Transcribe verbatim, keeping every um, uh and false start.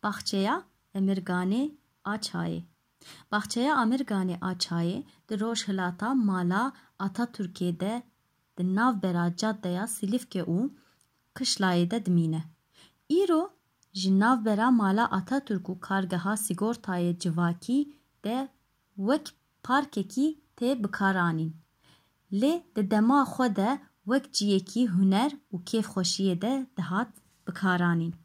Baxçeya Emirganê a Çayê. Baxçeya Emirganê a Çayê di rojhilata mala Atatürkê de di navbera caddeya Silîfke û Kışlayê de dimîne. Îro ji navbera mala Atatürk û kargeha sîgortayê civakî de wek parkekî tê bikaranîn. Lê di dema xwe de wek ciyekî huner û kêfxweşiyê de dihat bikaranîn.